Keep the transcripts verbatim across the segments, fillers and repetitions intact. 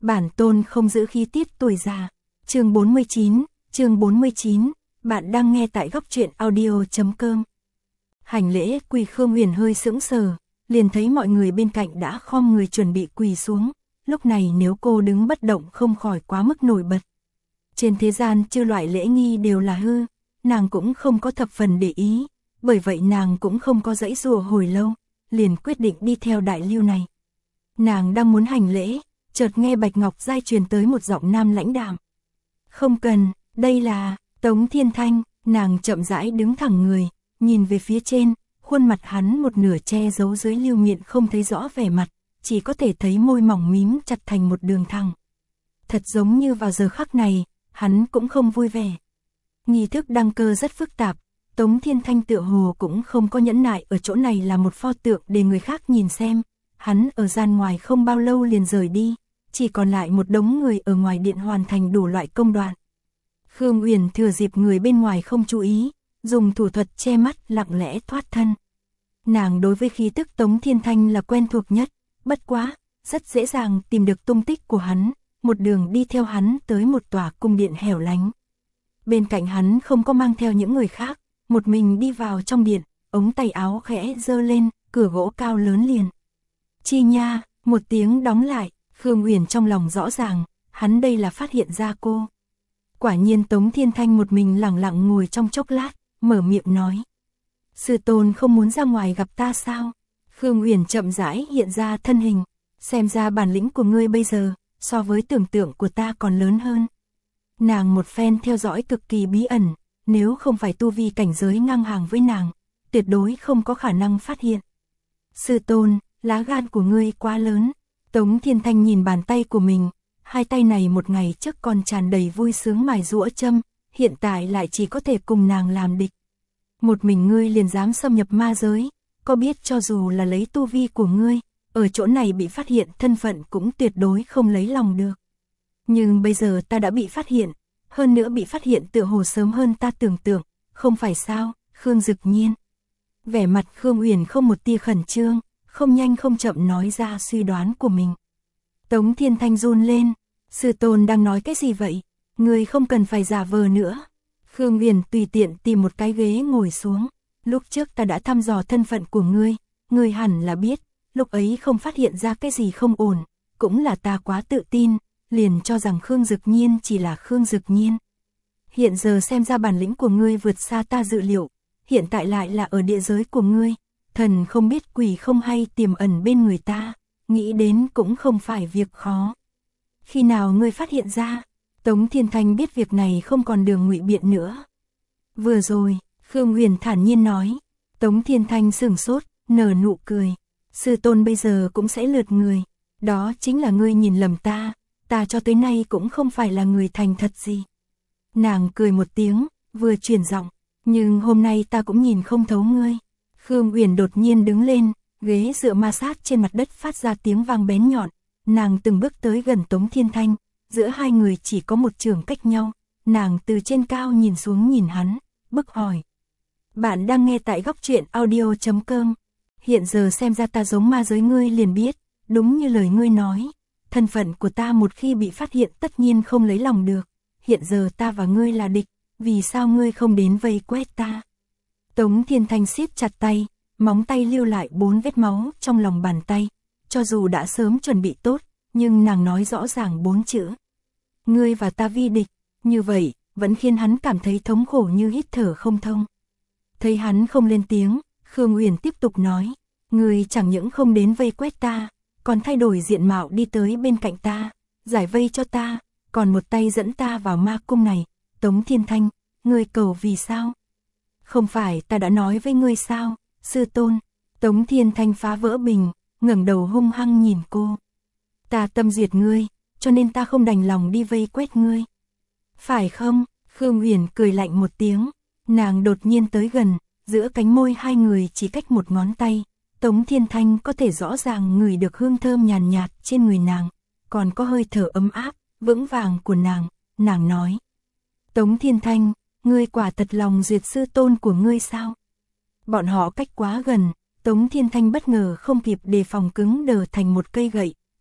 Bản tôn không giữ khí tiết tuổi già. Chương bốn mươi chín, chương bốn mươi chín, bạn đang nghe tại góc truyện audio chấm com. Hành lễ quỳ Khương Huyền hơi sững sờ, liền thấy mọi người bên cạnh đã khom người chuẩn bị quỳ xuống, lúc này nếu cô đứng bất động không khỏi quá mức nổi bật. Trên thế gian chư loại lễ nghi đều là hư, nàng cũng không có thập phần để ý, bởi vậy nàng cũng không có giãy giụa hồi lâu, liền quyết định đi theo đại lưu này. Nàng đang muốn hành lễ, chợt nghe Bạch Ngọc Giai truyền tới một giọng nam lãnh đạm. Không cần, đây là Tống Thiên Thanh. Nàng chậm rãi đứng thẳng người, nhìn về phía trên, khuôn mặt hắn một nửa che giấu dưới lưu miệng không thấy rõ vẻ mặt, chỉ có thể thấy môi mỏng mím chặt thành một đường thẳng. Thật giống như vào giờ khắc này, hắn cũng không vui vẻ. Nghi thức đăng cơ rất phức tạp, Tống Thiên Thanh tựa hồ cũng không có nhẫn nại ở chỗ này là một pho tượng để người khác nhìn xem. Hắn ở gian ngoài không bao lâu liền rời đi, chỉ còn lại một đống người ở ngoài điện hoàn thành đủ loại công đoạn. Khương Huyền thừa dịp người bên ngoài không chú ý, dùng thủ thuật che mắt lặng lẽ thoát thân. Nàng đối với khí tức Tống Thiên Thanh là quen thuộc nhất, bất quá, rất dễ dàng tìm được tung tích của hắn, một đường đi theo hắn tới một tòa cung điện hẻo lánh. Bên cạnh hắn không có mang theo những người khác, một mình đi vào trong điện, ống tay áo khẽ giơ lên, cửa gỗ cao lớn liền. Chi nha, một tiếng đóng lại, Khương Huyền trong lòng rõ ràng, hắn đây là phát hiện ra cô. Quả nhiên Tống Thiên Thanh một mình lặng lặng ngồi trong chốc lát, mở miệng nói. Sư tôn không muốn ra ngoài gặp ta sao? Khương Huyền chậm rãi hiện ra thân hình, xem ra bản lĩnh của ngươi bây giờ, so với tưởng tượng của ta còn lớn hơn. Nàng một phen theo dõi cực kỳ bí ẩn, nếu không phải tu vi cảnh giới ngang hàng với nàng, tuyệt đối không có khả năng phát hiện. Sư tôn, lá gan của ngươi quá lớn. Tống Thiên Thanh nhìn bàn tay của mình, hai tay này một ngày trước còn tràn đầy vui sướng mài giũa châm, hiện tại lại chỉ có thể cùng nàng làm địch. Một mình ngươi liền dám xâm nhập ma giới, có biết cho dù là lấy tu vi của ngươi, ở chỗ này bị phát hiện thân phận cũng tuyệt đối không lấy lòng được. Nhưng bây giờ ta đã bị phát hiện, hơn nữa bị phát hiện tựa hồ sớm hơn ta tưởng tượng, không phải sao, Khương Dực Nhiên. Vẻ mặt Khương Huyền không một tia khẩn trương, không nhanh không chậm nói ra suy đoán của mình. Tống Thiên Thanh run lên, sư tôn đang nói cái gì vậy, ngươi không cần phải giả vờ nữa. Khương Huyền tùy tiện tìm một cái ghế ngồi xuống, lúc trước ta đã thăm dò thân phận của ngươi, ngươi hẳn là biết, lúc ấy không phát hiện ra cái gì không ổn, cũng là ta quá tự tin, liền cho rằng Khương Dực Nhiên chỉ là Khương Dực Nhiên. Hiện giờ xem ra bản lĩnh của ngươi vượt xa ta dự liệu, hiện tại lại là ở địa giới của ngươi, thần không biết quỷ không hay tiềm ẩn bên người ta, nghĩ đến cũng không phải việc khó. Khi nào ngươi phát hiện ra? Tống Thiên Thanh biết việc này không còn đường ngụy biện nữa. Vừa rồi, Khương Huyền thản nhiên nói. Tống Thiên Thanh sửng sốt, nở nụ cười. Sư tôn bây giờ cũng sẽ lượt người, đó chính là ngươi nhìn lầm ta, ta cho tới nay cũng không phải là người thành thật gì. Nàng cười một tiếng, vừa chuyển giọng, nhưng hôm nay ta cũng nhìn không thấu ngươi. Khương Huyền đột nhiên đứng lên, ghế dựa ma sát trên mặt đất phát ra tiếng vang bén nhọn, nàng từng bước tới gần Tống Thiên Thanh, giữa hai người chỉ có một chưởng cách nhau, nàng từ trên cao nhìn xuống nhìn hắn, bức hỏi. Bạn đang nghe tại góc truyện audio chấm com, hiện giờ xem ra ta giống ma giới ngươi liền biết, đúng như lời ngươi nói, thân phận của ta một khi bị phát hiện tất nhiên không lấy lòng được, hiện giờ ta và ngươi là địch, vì sao ngươi không đến vây quét ta? Tống Thiên Thanh siết chặt tay, móng tay lưu lại bốn vết máu trong lòng bàn tay, cho dù đã sớm chuẩn bị tốt, nhưng nàng nói rõ ràng bốn chữ. Ngươi và ta vi địch, như vậy, vẫn khiến hắn cảm thấy thống khổ như hít thở không thông. Thấy hắn không lên tiếng, Khương Huyền tiếp tục nói, ngươi chẳng những không đến vây quét ta, còn thay đổi diện mạo đi tới bên cạnh ta, giải vây cho ta, còn một tay dẫn ta vào ma cung này. Tống Thiên Thanh, ngươi cầu vì sao? Không phải ta đã nói với ngươi sao, sư tôn? Tống Thiên Thanh phá vỡ bình, ngẩng đầu hung hăng nhìn cô. Ta tâm diệt ngươi, cho nên ta không đành lòng đi vây quét ngươi. Phải không? Khương Huyền cười lạnh một tiếng, nàng đột nhiên tới gần, giữa cánh môi hai người chỉ cách một ngón tay. Tống Thiên Thanh có thể rõ ràng ngửi được hương thơm nhàn nhạt trên người nàng, còn có hơi thở ấm áp, vững vàng của nàng, nàng nói. Tống Thiên Thanh, ngươi quả thật lòng duyệt sư tôn của ngươi sao? Bọn họ cách quá gần, Tống Thiên Thanh bất ngờ không kịp đề phòng cứng đờ thành một cây gậy,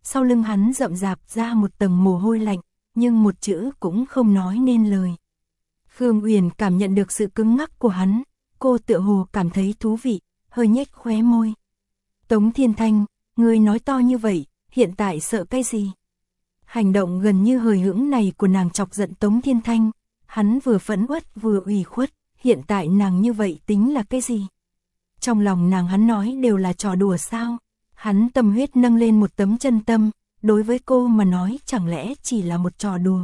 sau lưng hắn rậm rạp ra một tầng mồ hôi lạnh, nhưng một chữ cũng không nói nên lời. Khương Uyển cảm nhận được sự cứng ngắc của hắn, cô tựa hồ cảm thấy thú vị, hơi nhếch khóe môi. Tống Thiên Thanh, ngươi nói to như vậy, hiện tại sợ cái gì? Hành động gần như hời hững này của nàng chọc giận Tống Thiên Thanh, hắn vừa phẫn uất vừa ủy khuất, hiện tại nàng như vậy tính là cái gì? Trong lòng nàng hắn nói đều là trò đùa sao? Hắn tâm huyết nâng lên một tấm chân tâm, đối với cô mà nói chẳng lẽ chỉ là một trò đùa.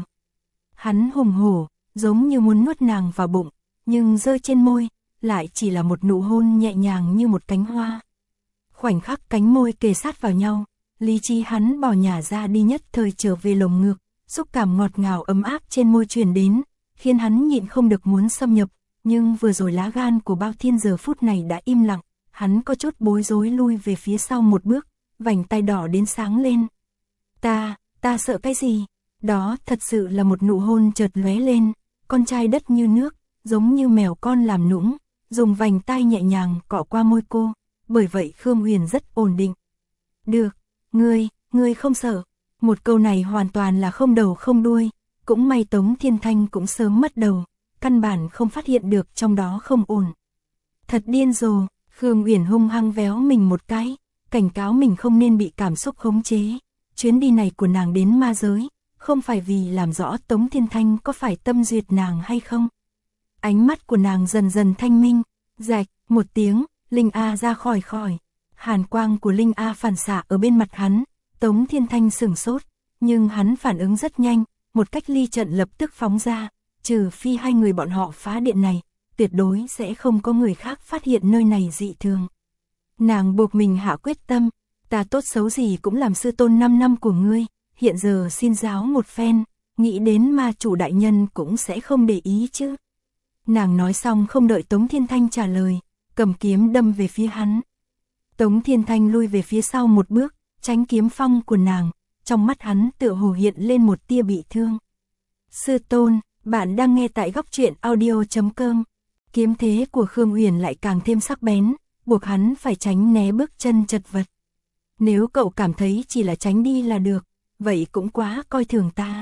Hắn hùng hổ, giống như muốn nuốt nàng vào bụng, nhưng rơi trên môi, lại chỉ là một nụ hôn nhẹ nhàng như một cánh hoa. Khoảnh khắc cánh môi kề sát vào nhau, lý trí hắn bỏ nhả ra đi nhất thời trở về lồng ngực, xúc cảm ngọt ngào ấm áp trên môi truyền đến, khiến hắn nhịn không được muốn xâm nhập, nhưng vừa rồi lá gan của Bao Thiên giờ phút này đã im lặng, hắn có chút bối rối lui về phía sau một bước, vành tay đỏ đến sáng lên. Ta, ta sợ cái gì? Đó thật sự là một nụ hôn chợt lóe lên, con trai đất như nước, giống như mèo con làm nũng, dùng vành tay nhẹ nhàng cọ qua môi cô, bởi vậy Khương Uyển rất ổn định. Được, ngươi, ngươi không sợ. Một câu này hoàn toàn là không đầu không đuôi, cũng may Tống Thiên Thanh cũng sớm mất đầu, căn bản không phát hiện được trong đó không ổn. Thật điên rồ, Khương Uyển hung hăng véo mình một cái, cảnh cáo mình không nên bị cảm xúc khống chế. Chuyến đi này của nàng đến ma giới, không phải vì làm rõ Tống Thiên Thanh có phải tâm duyệt nàng hay không. Ánh mắt của nàng dần dần thanh minh, rạch, một tiếng, Linh A ra khỏi khỏi. Hàn quang của Linh A phản xạ ở bên mặt hắn, Tống Thiên Thanh sửng sốt, nhưng hắn phản ứng rất nhanh, một cách ly trận lập tức phóng ra, trừ phi hai người bọn họ phá điện này, tuyệt đối sẽ không có người khác phát hiện nơi này dị thường. Nàng buộc mình hạ quyết tâm, ta tốt xấu gì cũng làm sư tôn năm năm của ngươi, hiện giờ xin giáo một phen, nghĩ đến ma chủ đại nhân cũng sẽ không để ý chứ. Nàng nói xong không đợi Tống Thiên Thanh trả lời, cầm kiếm đâm về phía hắn. Tống Thiên Thanh lui về phía sau một bước, tránh kiếm phong của nàng, trong mắt hắn tựa hồ hiện lên một tia bị thương. Sư tôn, bạn đang nghe tại góc truyện audio chấm com. Kiếm thế của Khương Uyển lại càng thêm sắc bén, buộc hắn phải tránh né bước chân chật vật. Nếu cậu cảm thấy chỉ là tránh đi là được, vậy cũng quá coi thường ta.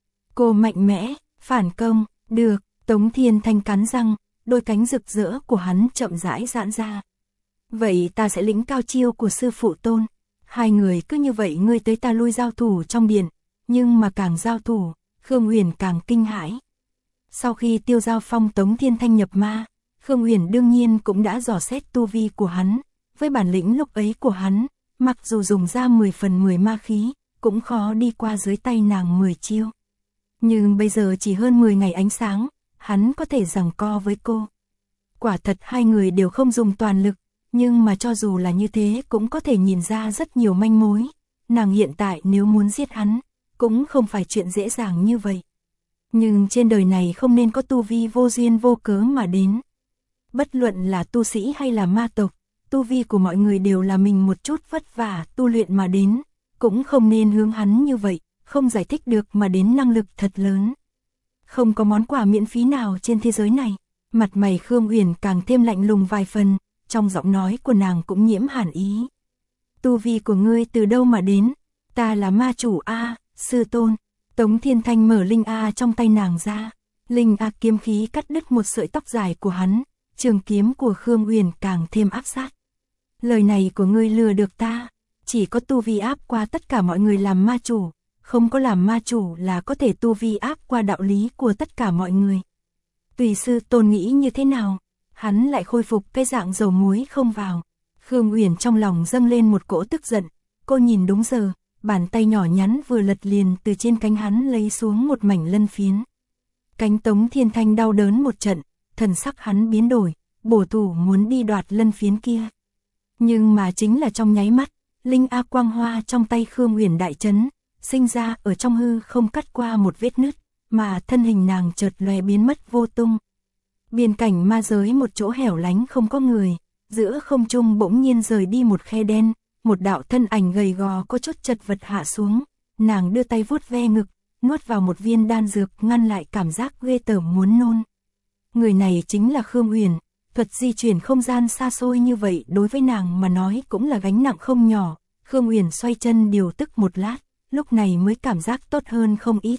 Cô mạnh mẽ, phản công, được, Tống Thiên Thanh cắn răng, đôi cánh rực rỡ của hắn chậm rãi giãn ra. Vậy ta sẽ lĩnh cao chiêu của sư phụ tôn. Hai người cứ như vậy ngươi tới ta lui giao thủ trong điện, nhưng mà càng giao thủ, Khương Uyển càng kinh hãi. Sau khi Tiêu Giao Phong Tống Thiên Thanh nhập ma, Khương Uyển đương nhiên cũng đã dò xét tu vi của hắn, với bản lĩnh lúc ấy của hắn, mặc dù dùng ra mười phần mười ma khí, cũng khó đi qua dưới tay nàng mười chiêu. Nhưng bây giờ chỉ hơn mười ngày ánh sáng, hắn có thể giằng co với cô. Quả thật hai người đều không dùng toàn lực, nhưng mà cho dù là như thế cũng có thể nhìn ra rất nhiều manh mối. Nàng hiện tại nếu muốn giết hắn, cũng không phải chuyện dễ dàng như vậy. Nhưng trên đời này không nên có tu vi vô duyên vô cớ mà đến. Bất luận là tu sĩ hay là ma tộc, tu vi của mọi người đều là mình một chút vất vả tu luyện mà đến, cũng không nên hướng hắn như vậy, không giải thích được mà đến năng lực thật lớn. Không có món quà miễn phí nào trên thế giới này. Mặt mày Khương Uyển càng thêm lạnh lùng vài phần, trong giọng nói của nàng cũng nhiễm hàn ý. Tu vi của ngươi từ đâu mà đến? Ta là ma chủ A, sư tôn. Tống Thiên Thanh mở Linh A trong tay nàng ra. Linh A kiếm khí cắt đứt một sợi tóc dài của hắn, trường kiếm của Khương Uyển càng thêm áp sát. Lời này của ngươi lừa được ta, chỉ có tu vi áp qua tất cả mọi người làm ma chủ, không có làm ma chủ là có thể tu vi áp qua đạo lý của tất cả mọi người. Tùy sư tôn nghĩ như thế nào, hắn lại khôi phục cái dạng dầu muối không vào. Khương Uyển trong lòng dâng lên một cỗ tức giận, cô nhìn đúng giờ, bàn tay nhỏ nhắn vừa lật liền từ trên cánh hắn lấy xuống một mảnh lân phiến. Cánh Tống Thiên Thanh đau đớn một trận, thần sắc hắn biến đổi, bổ thủ muốn đi đoạt lân phiến kia. Nhưng mà chính là trong nháy mắt, Linh A quang hoa trong tay Khương Uyển đại chấn, sinh ra ở trong hư không cắt qua một vết nứt, mà thân hình nàng chợt lóe biến mất vô tung. Biên cảnh ma giới một chỗ hẻo lánh không có người, giữa không trung bỗng nhiên rời đi một khe đen, một đạo thân ảnh gầy gò có chút chật vật hạ xuống, nàng đưa tay vuốt ve ngực, nuốt vào một viên đan dược ngăn lại cảm giác ghê tởm muốn nôn. Người này chính là Khương Uyển, thuật di chuyển không gian xa xôi như vậy đối với nàng mà nói cũng là gánh nặng không nhỏ. Khương Uyển xoay chân điều tức một lát, lúc này mới cảm giác tốt hơn không ít.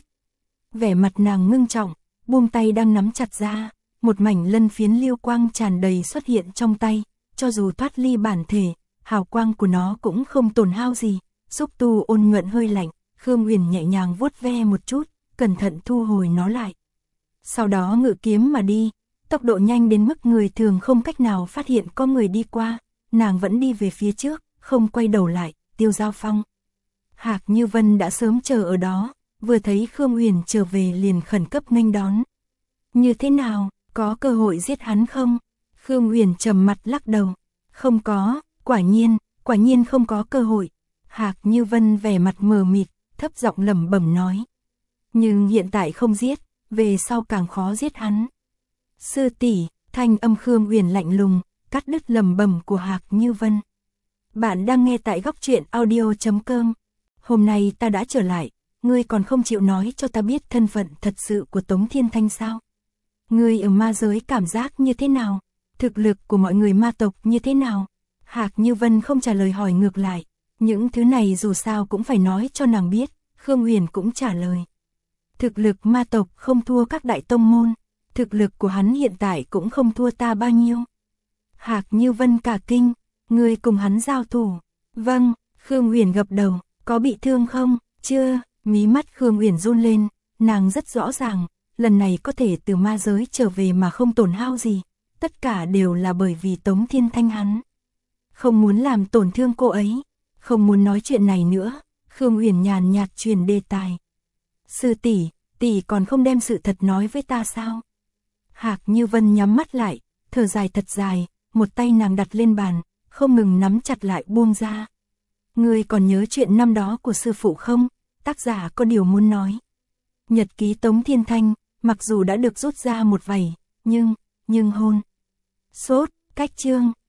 Vẻ mặt nàng ngưng trọng, buông tay đang nắm chặt ra, một mảnh lân phiến lưu quang tràn đầy xuất hiện trong tay, cho dù thoát ly bản thể, hào quang của nó cũng không tổn hao gì. Xúc tu ôn nhuận hơi lạnh, Khương Uyển nhẹ nhàng vuốt ve một chút, cẩn thận thu hồi nó lại. Sau đó ngự kiếm mà đi, tốc độ nhanh đến mức người thường không cách nào phát hiện có người đi qua, nàng vẫn đi về phía trước, không quay đầu lại. Tiêu Giao Phong, Hạc Như Vân đã sớm chờ ở đó, vừa thấy Khương Uyển trở về liền khẩn cấp nghênh đón. Như thế nào, có cơ hội giết hắn không? Khương Uyển trầm mặt lắc đầu, không có, quả nhiên, quả nhiên không có cơ hội. Hạc Như Vân vẻ mặt mờ mịt, thấp giọng lẩm bẩm nói. Nhưng hiện tại không giết, về sau càng khó giết hắn. Sư tỷ, thanh âm Khương Uyển lạnh lùng, cắt đứt lẩm bẩm của Hạc Như Vân. Bạn đang nghe tại góc truyện audio chấm com. Hôm nay ta đã trở lại, ngươi còn không chịu nói cho ta biết thân phận thật sự của Tống Thiên Thanh sao? Ngươi ở ma giới cảm giác như thế nào? Thực lực của mọi người ma tộc như thế nào? Hạc Như Vân không trả lời hỏi ngược lại. Những thứ này dù sao cũng phải nói cho nàng biết, Khương Uyển cũng trả lời. Thực lực ma tộc không thua các đại tông môn, thực lực của hắn hiện tại cũng không thua ta bao nhiêu. Hạc Như Vân cả kinh, ngươi cùng hắn giao thủ. Vâng, Khương Uyển gật đầu, có bị thương không? Chưa, mí mắt Khương Uyển run lên, nàng rất rõ ràng, lần này có thể từ ma giới trở về mà không tổn hao gì, tất cả đều là bởi vì Tống Thiên Thanh hắn. Không muốn làm tổn thương cô ấy, không muốn nói chuyện này nữa, Khương Uyển nhàn nhạt truyền đề tài. Sư tỷ, tỷ còn không đem sự thật nói với ta sao? Hạc Như Vân nhắm mắt lại, thở dài thật dài, một tay nàng đặt lên bàn, không ngừng nắm chặt lại buông ra. Ngươi còn nhớ chuyện năm đó của sư phụ không? Tác giả có điều muốn nói. Nhật ký Tống Thiên Thanh, mặc dù đã được rút ra một vài, nhưng, nhưng hôn. Sốt, cách chương.